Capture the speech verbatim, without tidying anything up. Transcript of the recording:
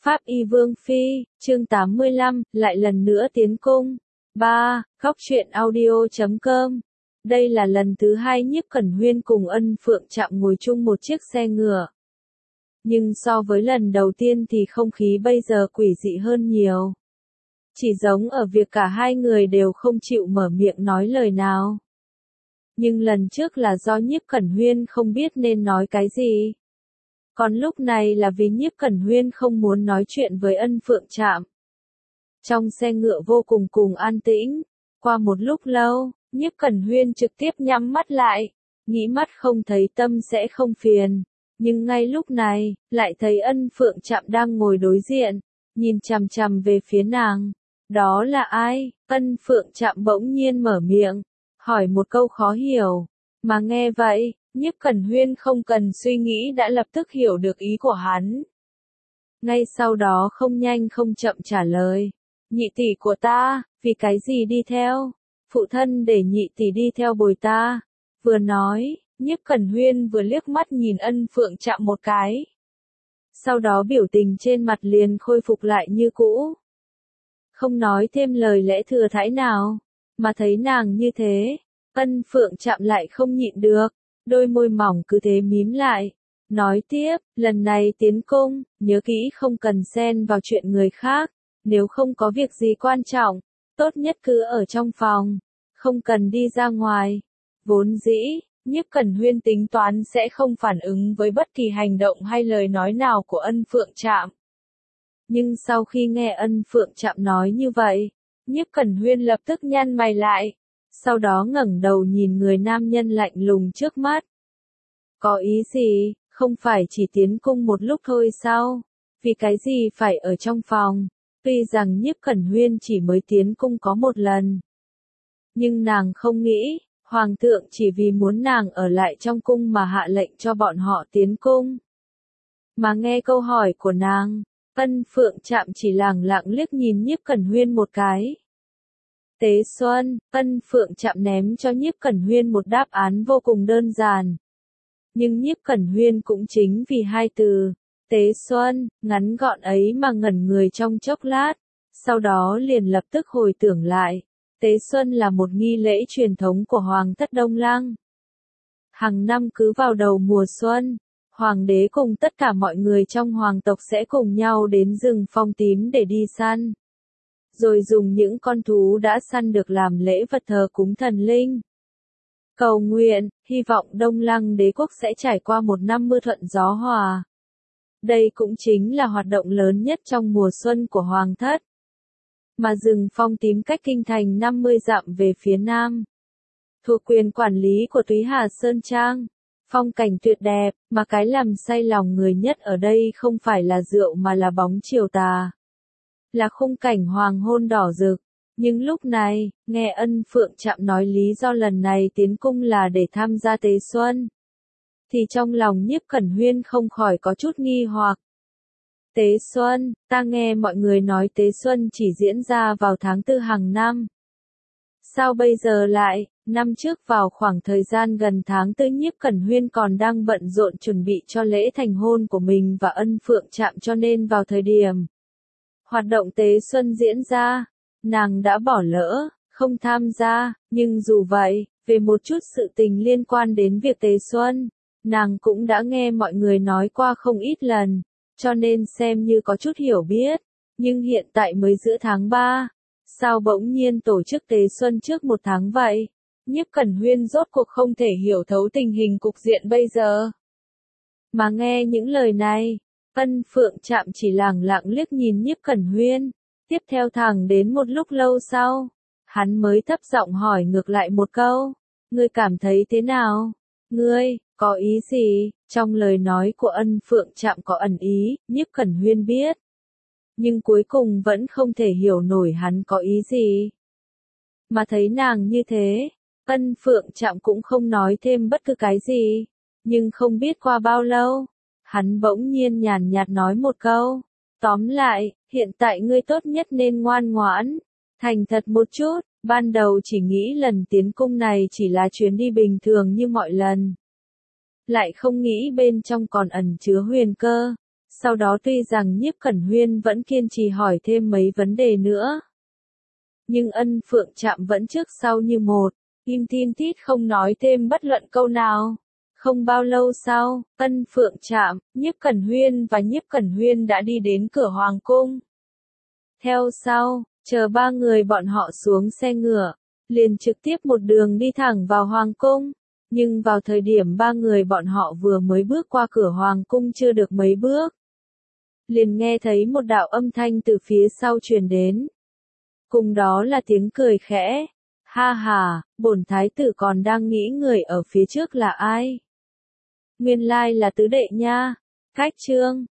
Pháp Y Vương Phi, chương tám mươi lăm, lại lần nữa tiến cung. ba. Góc truyện audio chấm com. Đây là lần thứ hai Nhiếp Cẩn Huyên cùng Ân Phượng Trạm ngồi chung một chiếc xe ngựa. Nhưng so với lần đầu tiên thì không khí bây giờ quỷ dị hơn nhiều. Chỉ giống ở việc cả hai người đều không chịu mở miệng nói lời nào. Nhưng lần trước là do Nhiếp Cẩn Huyên không biết nên nói cái gì. Còn lúc này là vì Nhiếp Cẩn Huyên không muốn nói chuyện với Ân Phượng Trạm. Trong xe ngựa vô cùng cùng an tĩnh. Qua một lúc lâu, Nhiếp Cẩn Huyên trực tiếp nhắm mắt lại. Nghĩ mắt không thấy tâm sẽ không phiền. Nhưng ngay lúc này, lại thấy Ân Phượng Trạm đang ngồi đối diện. Nhìn chằm chằm về phía nàng. Đó là ai? Ân Phượng Trạm bỗng nhiên mở miệng. Hỏi một câu khó hiểu. Mà nghe vậy, Nhiếp Cẩn Huyên không cần suy nghĩ đã lập tức hiểu được ý của hắn. Ngay sau đó không nhanh không chậm trả lời. Nhị tỷ của ta, vì cái gì đi theo? Phụ thân để nhị tỷ đi theo bồi ta. Vừa nói, Nhiếp Cẩn Huyên vừa liếc mắt nhìn Ân Phượng Trạm một cái. Sau đó biểu tình trên mặt liền khôi phục lại như cũ. Không nói thêm lời lẽ thừa thãi nào, mà thấy nàng như thế, Ân Phượng Trạm lại không nhịn được. Đôi môi mỏng cứ thế mím lại. Nói tiếp, lần này tiến cung, nhớ kỹ không cần xen vào chuyện người khác. Nếu không có việc gì quan trọng, tốt nhất cứ ở trong phòng. Không cần đi ra ngoài. Vốn dĩ, Nhiếp Cẩn Huyên tính toán sẽ không phản ứng với bất kỳ hành động hay lời nói nào của Ân Phượng Trạm. Nhưng sau khi nghe Ân Phượng Trạm nói như vậy, Nhiếp Cẩn Huyên lập tức nhăn mày lại. Sau đó ngẩng đầu nhìn người nam nhân lạnh lùng trước mắt. Có ý gì, không phải chỉ tiến cung một lúc thôi sao? Vì cái gì phải ở trong phòng? Tuy rằng Nhiếp Cẩn Huyên chỉ mới tiến cung có một lần. Nhưng nàng không nghĩ, Hoàng thượng chỉ vì muốn nàng ở lại trong cung mà hạ lệnh cho bọn họ tiến cung. Mà nghe câu hỏi của nàng, Ân Phượng Trạm chỉ lẳng lặng liếc nhìn Nhiếp Cẩn Huyên một cái. Tế Xuân, Ân Phượng Trạm ném cho Nhiếp Cẩn Huyên một đáp án vô cùng đơn giản. Nhưng Nhiếp Cẩn Huyên cũng chính vì hai từ, Tế Xuân, ngắn gọn ấy mà ngẩn người trong chốc lát, sau đó liền lập tức hồi tưởng lại. Tế Xuân là một nghi lễ truyền thống của Hoàng thất Đông Lăng. Hàng năm cứ vào đầu mùa xuân, Hoàng đế cùng tất cả mọi người trong hoàng tộc sẽ cùng nhau đến rừng Phong Tím để đi săn. Rồi dùng những con thú đã săn được làm lễ vật thờ cúng thần linh. Cầu nguyện, hy vọng Đông Lăng đế quốc sẽ trải qua một năm mưa thuận gió hòa. Đây cũng chính là hoạt động lớn nhất trong mùa xuân của Hoàng thất. Mà rừng Phong Tím cách kinh thành năm mươi dặm về phía nam. Thuộc quyền quản lý của Túy Hà Sơn Trang. Phong cảnh tuyệt đẹp, mà cái làm say lòng người nhất ở đây không phải là rượu mà là bóng chiều tà. Là khung cảnh hoàng hôn đỏ rực. Nhưng lúc này, nghe Ân Phượng Trạm nói lý do lần này tiến cung là để tham gia Tế Xuân. Thì trong lòng Nhiếp Cẩn Huyên không khỏi có chút nghi hoặc. Tế Xuân, ta nghe mọi người nói Tế Xuân chỉ diễn ra vào tháng tư hàng năm. Sao bây giờ lại, năm trước vào khoảng thời gian gần tháng tư Nhiếp Cẩn Huyên còn đang bận rộn chuẩn bị cho lễ thành hôn của mình và Ân Phượng Trạm cho nên vào thời điểm hoạt động Tế Xuân diễn ra, nàng đã bỏ lỡ, không tham gia, nhưng dù vậy, về một chút sự tình liên quan đến việc Tế Xuân, nàng cũng đã nghe mọi người nói qua không ít lần, cho nên xem như có chút hiểu biết, nhưng hiện tại mới giữa tháng ba, sao bỗng nhiên tổ chức Tế Xuân trước một tháng vậy? Nhiếp Cẩn Huyên rốt cuộc không thể hiểu thấu tình hình cục diện bây giờ. Mà nghe những lời này, Ân Phượng Trạm chỉ lẳng lặng liếc nhìn Nhiếp Cẩn Huyên, tiếp theo thẳng đến một lúc lâu sau, hắn mới thấp giọng hỏi ngược lại một câu, ngươi cảm thấy thế nào? Ngươi, có ý gì? Trong lời nói của Ân Phượng Trạm có ẩn ý, Nhiếp Cẩn Huyên biết. Nhưng cuối cùng vẫn không thể hiểu nổi hắn có ý gì. Mà thấy nàng như thế, Ân Phượng Trạm cũng không nói thêm bất cứ cái gì. Nhưng không biết qua bao lâu, hắn bỗng nhiên nhàn nhạt nói một câu. Tóm lại, hiện tại ngươi tốt nhất nên ngoan ngoãn, thành thật một chút. Ban đầu chỉ nghĩ lần tiến cung này chỉ là chuyến đi bình thường như mọi lần. Lại không nghĩ bên trong còn ẩn chứa huyền cơ. Sau đó tuy rằng Nhiếp Cẩn Huyên vẫn kiên trì hỏi thêm mấy vấn đề nữa. Nhưng Ân Phượng Trạm vẫn trước sau như một, im tin tít không nói thêm bất luận câu nào. Không bao lâu sau, Ân Phượng Trạm, Nhiếp Cẩn Huyên và Nhiếp Cẩn Huyên đã đi đến cửa Hoàng cung. Theo sau, chờ ba người bọn họ xuống xe ngựa, liền trực tiếp một đường đi thẳng vào Hoàng cung. Nhưng vào thời điểm ba người bọn họ vừa mới bước qua cửa Hoàng cung chưa được mấy bước, liền nghe thấy một đạo âm thanh từ phía sau truyền đến. Cùng đó là tiếng cười khẽ. Ha ha, bổn thái tử còn đang nghĩ người ở phía trước là ai. Nguyên lai là tứ đệ nha. Cách chương